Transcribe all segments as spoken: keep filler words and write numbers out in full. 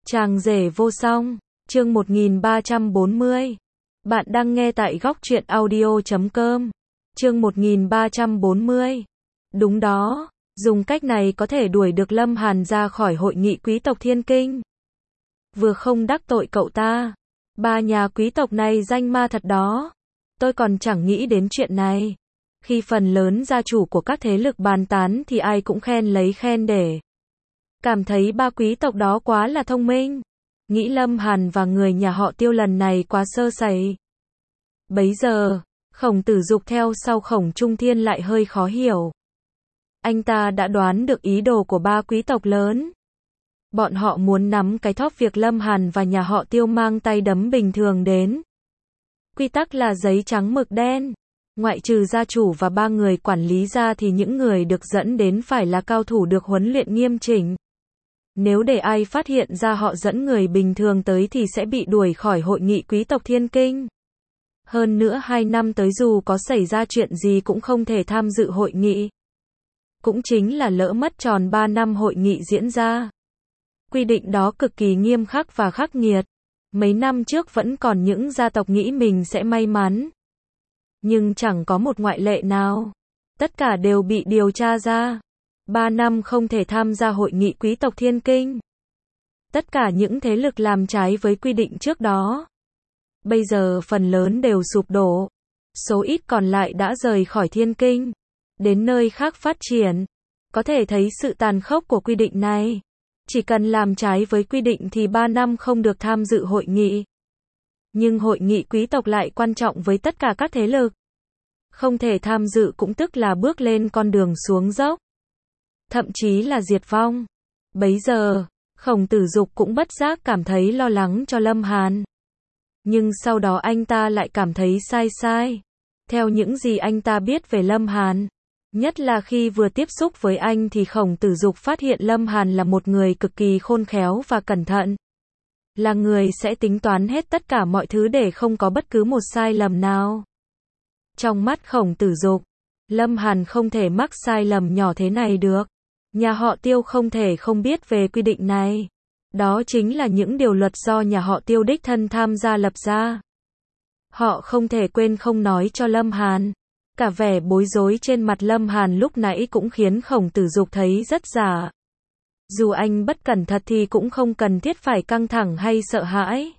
Chàng rể vô song, chương một nghìn ba trăm bốn mươi. Bạn đang nghe tại góc truyện audio chấm com. Chương một nghìn ba trăm bốn mươi. Đúng đó, dùng cách này có thể đuổi được Lâm Hàn ra khỏi hội nghị quý tộc Thiên Kinh. Vừa không đắc tội cậu ta. Ba nhà quý tộc này danh ma thật đó. Tôi còn chẳng nghĩ đến chuyện này. Khi phần lớn gia chủ của các thế lực bàn tán thì ai cũng khen lấy khen để. Cảm thấy ba quý tộc đó quá là thông minh. Nghĩ Lâm Hàn và người nhà họ Tiêu lần này quá sơ sẩy. Bấy giờ, Khổng Tử Dục theo sau Khổng Trung Thiên lại hơi khó hiểu. Anh ta đã đoán được ý đồ của ba quý tộc lớn. Bọn họ muốn nắm cái thóp việc Lâm Hàn và nhà họ Tiêu mang tay đấm bình thường đến. Quy tắc là giấy trắng mực đen. Ngoại trừ gia chủ và ba người quản lý ra thì những người được dẫn đến phải là cao thủ được huấn luyện nghiêm chỉnh. Nếu để ai phát hiện ra họ dẫn người bình thường tới thì sẽ bị đuổi khỏi hội nghị quý tộc Thiên Kinh. Hơn nữa hai năm tới dù có xảy ra chuyện gì cũng không thể tham dự hội nghị. Cũng chính là lỡ mất tròn ba năm hội nghị diễn ra. Quy định đó cực kỳ nghiêm khắc và khắc nghiệt. Mấy năm trước vẫn còn những gia tộc nghĩ mình sẽ may mắn. Nhưng chẳng có một ngoại lệ nào. Tất cả đều bị điều tra ra. Ba năm không thể tham gia hội nghị quý tộc Thiên Kinh. Tất cả những thế lực làm trái với quy định trước đó. Bây giờ phần lớn đều sụp đổ. Số ít còn lại đã rời khỏi Thiên Kinh. Đến nơi khác phát triển. Có thể thấy sự tàn khốc của quy định này. Chỉ cần làm trái với quy định thì ba năm không được tham dự hội nghị. Nhưng hội nghị quý tộc lại quan trọng với tất cả các thế lực. Không thể tham dự cũng tức là bước lên con đường xuống dốc. Thậm chí là diệt vong. Bấy giờ, Khổng Tử Dục cũng bất giác cảm thấy lo lắng cho Lâm Hàn. Nhưng sau đó anh ta lại cảm thấy sai sai. Theo những gì anh ta biết về Lâm Hàn, nhất là khi vừa tiếp xúc với anh thì Khổng Tử Dục phát hiện Lâm Hàn là một người cực kỳ khôn khéo và cẩn thận. Là người sẽ tính toán hết tất cả mọi thứ để không có bất cứ một sai lầm nào. Trong mắt Khổng Tử Dục, Lâm Hàn không thể mắc sai lầm nhỏ thế này được. Nhà họ Tiêu không thể không biết về quy định này. Đó chính là những điều luật do nhà họ Tiêu đích thân tham gia lập ra. Họ không thể quên không nói cho Lâm Hàn. Cả vẻ bối rối trên mặt Lâm Hàn lúc nãy cũng khiến Khổng Tử Dục thấy rất giả. Dù anh bất cẩn thật thì cũng không cần thiết phải căng thẳng hay sợ hãi.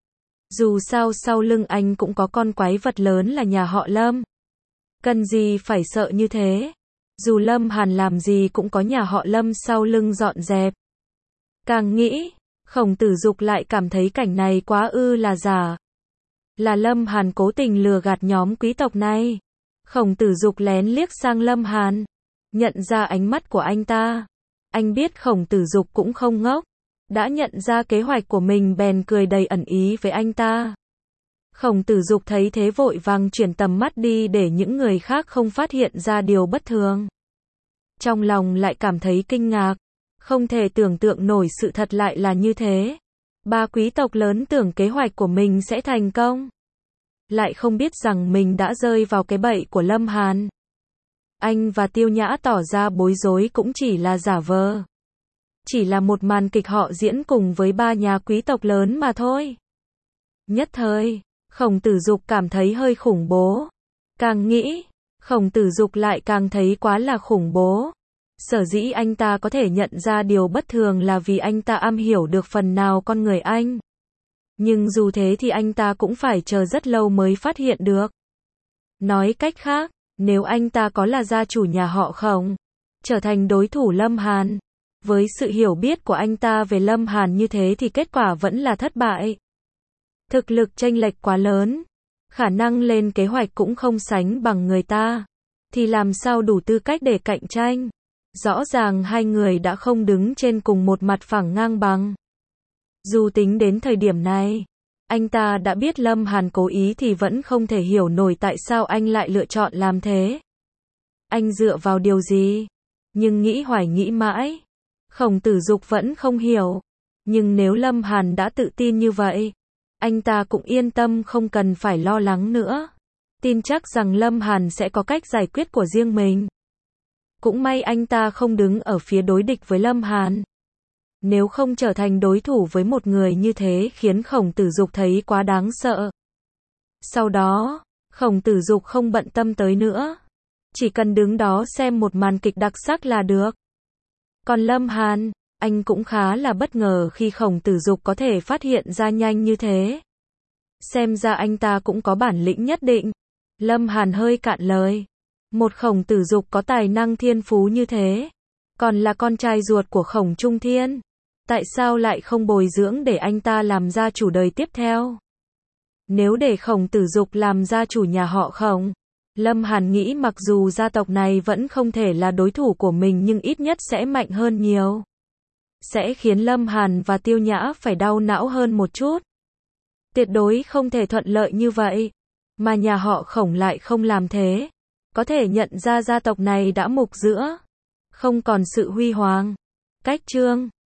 Dù sao sau lưng anh cũng có con quái vật lớn là nhà họ Lâm. Cần gì phải sợ như thế. Dù Lâm Hàn làm gì cũng có nhà họ Lâm sau lưng dọn dẹp. Càng nghĩ, Khổng Tử Dục lại cảm thấy cảnh này quá ư là giả. Là Lâm Hàn cố tình lừa gạt nhóm quý tộc này. Khổng Tử Dục lén liếc sang Lâm Hàn. Nhận ra ánh mắt của anh ta. Anh biết Khổng Tử Dục cũng không ngốc. Đã nhận ra kế hoạch của mình bèn cười đầy ẩn ý với anh ta. Khổng Tử Dục thấy thế vội vàng chuyển tầm mắt đi để những người khác không phát hiện ra điều bất thường. Trong lòng lại cảm thấy kinh ngạc. Không thể tưởng tượng nổi sự thật lại là như thế. Ba quý tộc lớn tưởng kế hoạch của mình sẽ thành công. Lại không biết rằng mình đã rơi vào cái bẫy của Lâm Hàn. Anh và Tiêu Nhã tỏ ra bối rối cũng chỉ là giả vờ. Chỉ là một màn kịch họ diễn cùng với ba nhà quý tộc lớn mà thôi. Nhất thời, Khổng Tử Dục cảm thấy hơi khủng bố. Càng nghĩ, Khổng Tử Dục lại càng thấy quá là khủng bố. Sở dĩ anh ta có thể nhận ra điều bất thường là vì anh ta am hiểu được phần nào con người anh. Nhưng dù thế thì anh ta cũng phải chờ rất lâu mới phát hiện được. Nói cách khác, nếu anh ta có là gia chủ nhà họ Khổng, trở thành đối thủ Lâm Hàn, với sự hiểu biết của anh ta về Lâm Hàn như thế thì kết quả vẫn là thất bại. Thực lực chênh lệch quá lớn, khả năng lên kế hoạch cũng không sánh bằng người ta, thì làm sao đủ tư cách để cạnh tranh. Rõ ràng hai người đã không đứng trên cùng một mặt phẳng ngang bằng. Dù tính đến thời điểm này, anh ta đã biết Lâm Hàn cố ý thì vẫn không thể hiểu nổi tại sao anh lại lựa chọn làm thế. Anh dựa vào điều gì? Nhưng nghĩ hoài nghĩ mãi, Khổng Tử Dục vẫn không hiểu. Nhưng nếu Lâm Hàn đã tự tin như vậy, anh ta cũng yên tâm không cần phải lo lắng nữa. Tin chắc rằng Lâm Hàn sẽ có cách giải quyết của riêng mình. Cũng may anh ta không đứng ở phía đối địch với Lâm Hàn. Nếu không trở thành đối thủ với một người như thế khiến Khổng Tử Dục thấy quá đáng sợ. Sau đó, Khổng Tử Dục không bận tâm tới nữa. Chỉ cần đứng đó xem một màn kịch đặc sắc là được. Còn Lâm Hàn, anh cũng khá là bất ngờ khi Khổng Tử Dục có thể phát hiện ra nhanh như thế. Xem ra anh ta cũng có bản lĩnh nhất định. Lâm Hàn hơi cạn lời. Một Khổng Tử Dục có tài năng thiên phú như thế, còn là con trai ruột của Khổng Trung Thiên. Tại sao lại không bồi dưỡng để anh ta làm gia chủ đời tiếp theo? Nếu để Khổng Tử Dục làm gia chủ nhà họ Khổng, Lâm Hàn nghĩ mặc dù gia tộc này vẫn không thể là đối thủ của mình nhưng ít nhất sẽ mạnh hơn nhiều. Sẽ khiến Lâm Hàn và Tiêu Nhã phải đau não hơn một chút. Tuyệt đối không thể thuận lợi như vậy. Mà nhà họ Khổng lại không làm thế. Có thể nhận ra gia tộc này đã mục giữa. Không còn sự huy hoàng. Cách chương